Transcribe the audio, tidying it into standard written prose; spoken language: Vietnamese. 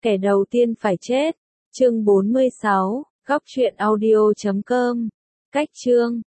Kẻ đầu tiên phải chết. Chương 46, góc truyện audio.com. Cách chương